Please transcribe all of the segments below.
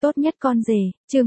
Tốt nhất con rể, chương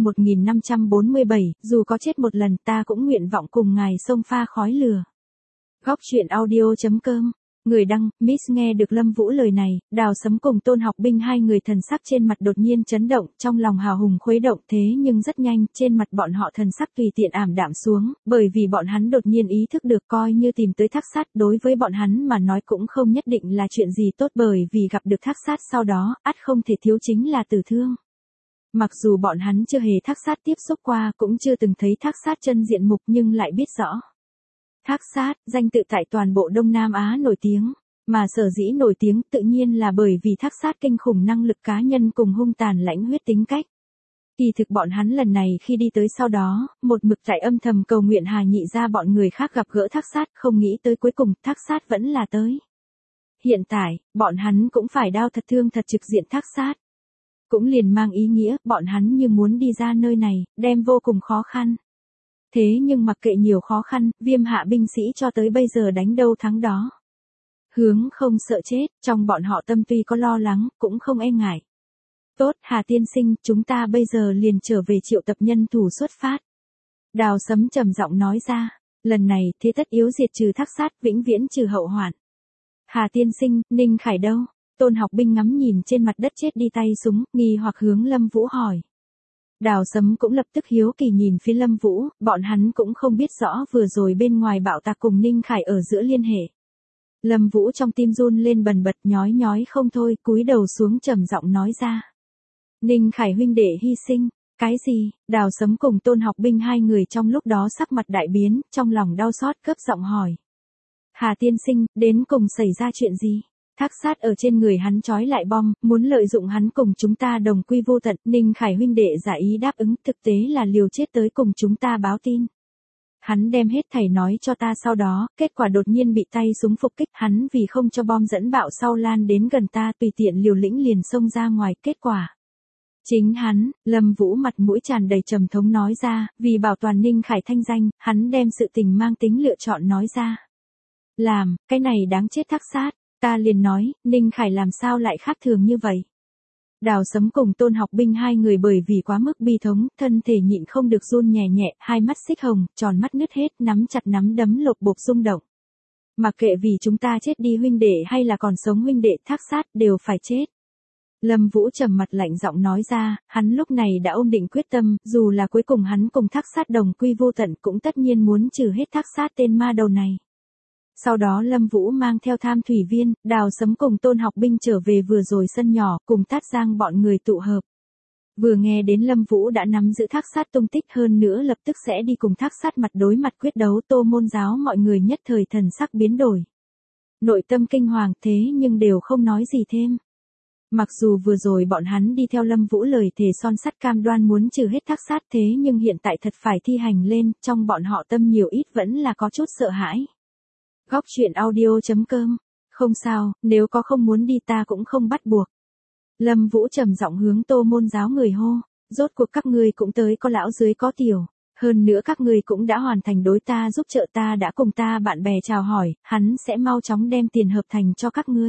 1547, dù có chết một lần ta cũng nguyện vọng cùng ngài xông pha khói lửa. Góc truyện audio.com. Người đăng, Miss nghe được Lâm Vũ lời này, Đào Sấm cùng Tôn Học Binh hai người thần sắc trên mặt đột nhiên chấn động, trong lòng hào hùng khuấy động thế nhưng rất nhanh, trên mặt bọn họ thần sắc tùy tiện ảm đạm xuống, bởi vì bọn hắn đột nhiên ý thức được coi như tìm tới Thác Sát đối với bọn hắn mà nói cũng không nhất định là chuyện gì tốt bởi vì gặp được Thác Sát sau đó, ắt không thể thiếu chính là tử thương. Mặc dù bọn hắn chưa hề Thác Sát tiếp xúc qua cũng chưa từng thấy Thác Sát chân diện mục nhưng lại biết rõ. Thác Sát, danh tự tại toàn bộ Đông Nam Á nổi tiếng, mà sở dĩ nổi tiếng tự nhiên là bởi vì Thác Sát kinh khủng năng lực cá nhân cùng hung tàn lãnh huyết tính cách. Kỳ thực bọn hắn lần này khi đi tới sau đó, một mực tại âm thầm cầu nguyện Hà Nhị ra bọn người khác gặp gỡ Thác Sát, không nghĩ tới cuối cùng Thác Sát vẫn là tới. Hiện tại, bọn hắn cũng phải đao thật thương thật trực diện Thác Sát. Cũng liền mang ý nghĩa, bọn hắn như muốn đi ra nơi này, đem vô cùng khó khăn. Thế nhưng mặc kệ nhiều khó khăn, Viêm hạ binh sĩ cho tới bây giờ đánh đâu thắng đó. Hướng không sợ chết, trong bọn họ tâm tuy có lo lắng, cũng không e ngại. Tốt, Hà tiên sinh, chúng ta bây giờ liền trở về triệu tập nhân thủ xuất phát. Đào Sấm trầm giọng nói ra, lần này thế tất yếu diệt trừ Thác Sát, vĩnh viễn trừ hậu hoạn. Hà tiên sinh, Ninh Khải đâu? Tôn Học Binh ngắm nhìn trên mặt đất chết đi tay súng, nghi hoặc hướng Lâm Vũ hỏi. Đào Sấm cũng lập tức hiếu kỳ nhìn phía Lâm Vũ, bọn hắn cũng không biết rõ vừa rồi bên ngoài bạo tạc cùng Ninh Khải ở giữa liên hệ. Lâm Vũ trong tim run lên bần bật nhói nhói không thôi, cúi đầu xuống trầm giọng nói ra. Ninh Khải huynh đệ hy sinh, cái gì? Đào Sấm cùng Tôn Học Binh hai người trong lúc đó sắc mặt đại biến, trong lòng đau xót cấp giọng hỏi. Hà tiên sinh, đến cùng xảy ra chuyện gì? Thác Sát ở trên người hắn trói lại bom, muốn lợi dụng hắn cùng chúng ta đồng quy vô tận, Ninh Khải huynh đệ giả ý đáp ứng, thực tế là liều chết tới cùng chúng ta báo tin. Hắn đem hết thảy nói cho ta sau đó, kết quả đột nhiên bị tay súng phục kích, hắn vì không cho bom dẫn bạo sau lan đến gần ta tùy tiện liều lĩnh liền xông ra ngoài, kết quả. Chính hắn, Lâm Vũ mặt mũi tràn đầy trầm thống nói ra, vì bảo toàn Ninh Khải thanh danh, hắn đem sự tình mang tính lựa chọn nói ra. Làm, cái này đáng chết Thác Sát. Ta liền nói, Ninh Khải làm sao lại khác thường như vậy? Đào Sấm cùng Tôn Học Binh hai người bởi vì quá mức bi thống, thân thể nhịn không được run nhẹ nhẹ, hai mắt xích hồng, tròn mắt nứt hết, nắm chặt nắm đấm lột bột rung động. Mặc kệ vì chúng ta chết đi huynh đệ hay là còn sống huynh đệ Thác Sát đều phải chết. Lâm Vũ trầm mặt lạnh giọng nói ra, hắn lúc này đã ôm định quyết tâm, dù là cuối cùng hắn cùng Thác Sát đồng quy vô tận cũng tất nhiên muốn trừ hết Thác Sát tên ma đầu này. Sau đó Lâm Vũ mang theo Tham Thủy Viên, Đào Sấm cùng Tôn Học Binh trở về vừa rồi sân nhỏ, cùng Tát Giang bọn người tụ hợp. Vừa nghe đến Lâm Vũ đã nắm giữ Thác Sát tung tích hơn nữa lập tức sẽ đi cùng Thác Sát mặt đối mặt quyết đấu, Tô Môn Giáo mọi người nhất thời thần sắc biến đổi. Nội tâm kinh hoàng thế nhưng đều không nói gì thêm. Mặc dù vừa rồi bọn hắn đi theo Lâm Vũ lời thề son sắt cam đoan muốn trừ hết Thác Sát thế nhưng hiện tại thật phải thi hành lên, trong bọn họ tâm nhiều ít vẫn là có chút sợ hãi. Góc truyện audio.com. Không sao, nếu có không muốn đi ta cũng không bắt buộc. Lâm Vũ trầm giọng hướng Tô Môn Giáo người hô, rốt cuộc các ngươi cũng tới có lão dưới có tiểu, hơn nữa các ngươi cũng đã hoàn thành đối ta giúp trợ ta đã cùng ta bạn bè chào hỏi, hắn sẽ mau chóng đem tiền hợp thành cho các ngươi.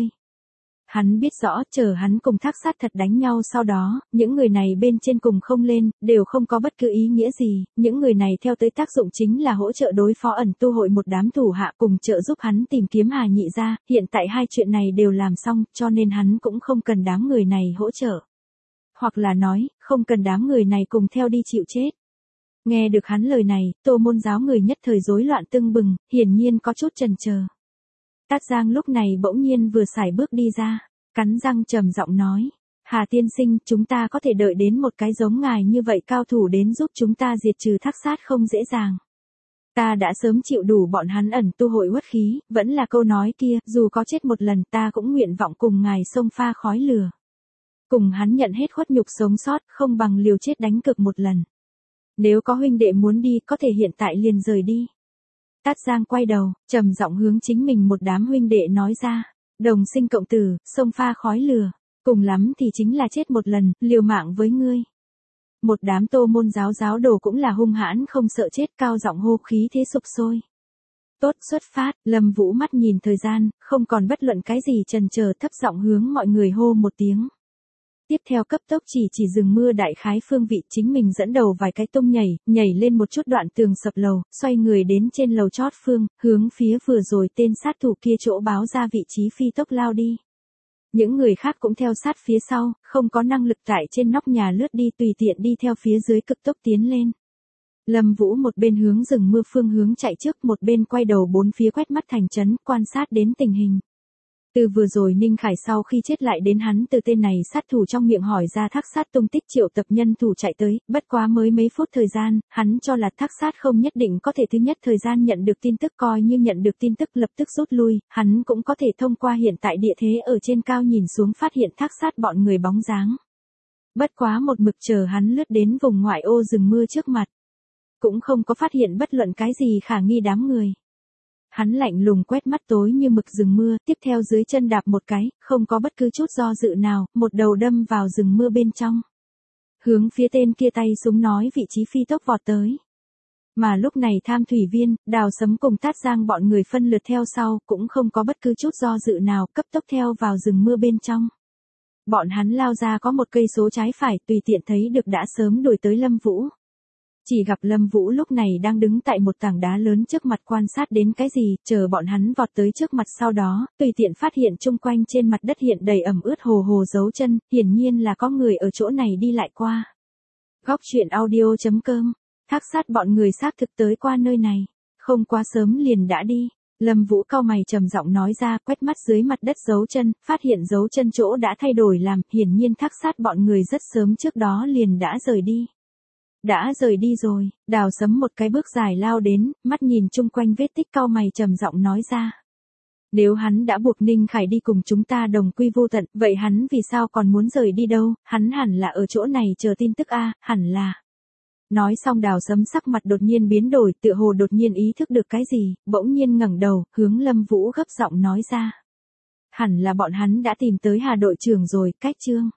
Hắn biết rõ chờ hắn cùng Thác Sát thật đánh nhau sau đó, những người này bên trên cùng không lên, đều không có bất cứ ý nghĩa gì, những người này theo tới tác dụng chính là hỗ trợ đối phó ẩn tu hội một đám thủ hạ cùng trợ giúp hắn tìm kiếm Hà Nhị ra, hiện tại hai chuyện này đều làm xong, cho nên hắn cũng không cần đám người này hỗ trợ. Hoặc là nói, không cần đám người này cùng theo đi chịu chết. Nghe được hắn lời này, Tô Môn Giáo người nhất thời rối loạn tưng bừng, hiển nhiên có chút chần chờ. Tát Giang lúc này bỗng nhiên vừa sải bước đi ra, cắn răng trầm giọng nói, Hà tiên sinh, chúng ta có thể đợi đến một cái giống ngài như vậy cao thủ đến giúp chúng ta diệt trừ Thác Sát không dễ dàng. Ta đã sớm chịu đủ bọn hắn ẩn tu hội uất khí, vẫn là câu nói kia, dù có chết một lần ta cũng nguyện vọng cùng ngài xông pha khói lửa. Cùng hắn nhận hết khuất nhục sống sót, không bằng liều chết đánh cược một lần. Nếu có huynh đệ muốn đi, có thể hiện tại liền rời đi. Tát Giang quay đầu, trầm giọng hướng chính mình một đám huynh đệ nói ra, đồng sinh cộng tử, xông pha khói lửa, cùng lắm thì chính là chết một lần, liều mạng với ngươi. Một đám Tô Môn Giáo giáo đồ cũng là hung hãn không sợ chết, cao giọng hô khí thế sục sôi. Tốt, xuất phát, Lâm Vũ mắt nhìn thời gian, không còn bất luận cái gì chần chờ, thấp giọng hướng mọi người hô một tiếng. Tiếp theo cấp tốc chỉ rừng mưa đại khái phương vị, chính mình dẫn đầu vài cái tung nhảy lên một chút đoạn tường sập lầu, xoay người đến trên lầu chót phương, hướng phía vừa rồi tên sát thủ kia chỗ báo ra vị trí phi tốc lao đi. Những người khác cũng theo sát phía sau, không có năng lực tại trên nóc nhà lướt đi, tùy tiện đi theo phía dưới cực tốc tiến lên. Lâm Vũ một bên hướng rừng mưa phương hướng chạy trước, một bên quay đầu bốn phía quét mắt thành trấn, quan sát đến tình hình. Từ vừa rồi Ninh Khải sau khi chết lại đến hắn từ tên này sát thủ trong miệng hỏi ra Thác Sát tung tích, triệu tập nhân thủ chạy tới, bất quá mới mấy phút thời gian, hắn cho là Thác Sát không nhất định có thể thứ nhất thời gian nhận được tin tức, coi như nhận được tin tức lập tức rút lui, hắn cũng có thể thông qua hiện tại địa thế ở trên cao nhìn xuống phát hiện Thác Sát bọn người bóng dáng. Bất quá một mực chờ hắn lướt đến vùng ngoại ô rừng mưa trước mặt, cũng không có phát hiện bất luận cái gì khả nghi đám người. Hắn lạnh lùng quét mắt tối như mực rừng mưa, tiếp theo dưới chân đạp một cái, không có bất cứ chút do dự nào, một đầu đâm vào rừng mưa bên trong. Hướng phía tên kia tay súng nói vị trí phi tốc vọt tới. Mà lúc này Tham Thủy Viên, Đào Sấm cùng Tát Giang bọn người phân lượt theo sau, cũng không có bất cứ chút do dự nào, cấp tốc theo vào rừng mưa bên trong. Bọn hắn lao ra có một cây số trái phải, tùy tiện thấy được đã sớm đuổi tới Lâm Vũ. Chỉ gặp Lâm Vũ lúc này đang đứng tại một tảng đá lớn trước mặt quan sát đến cái gì, chờ bọn hắn vọt tới trước mặt sau đó, tùy tiện phát hiện chung quanh trên mặt đất hiện đầy ẩm ướt hồ dấu chân, hiển nhiên là có người ở chỗ này đi lại qua. Góc truyện audio.com, Thác Sát bọn người xác thực tới qua nơi này, không quá sớm liền đã đi. Lâm Vũ cau mày trầm giọng nói ra, quét mắt dưới mặt đất dấu chân, phát hiện dấu chân chỗ đã thay đổi làm, hiển nhiên Thác Sát bọn người rất sớm trước đó liền đã rời đi. Đã rời đi rồi, Đào Sấm một cái bước dài lao đến, mắt nhìn chung quanh vết tích, cau mày trầm giọng nói ra. Nếu hắn đã buộc Ninh Khải đi cùng chúng ta đồng quy vô tận, vậy hắn vì sao còn muốn rời đi đâu, hắn hẳn là ở chỗ này chờ tin tức a, hẳn là. Nói xong Đào Sấm sắc mặt đột nhiên biến đổi, tựa hồ đột nhiên ý thức được cái gì, bỗng nhiên ngẩng đầu, hướng Lâm Vũ gấp giọng nói ra. Hẳn là bọn hắn đã tìm tới Hà đội trưởng rồi, cách Trương.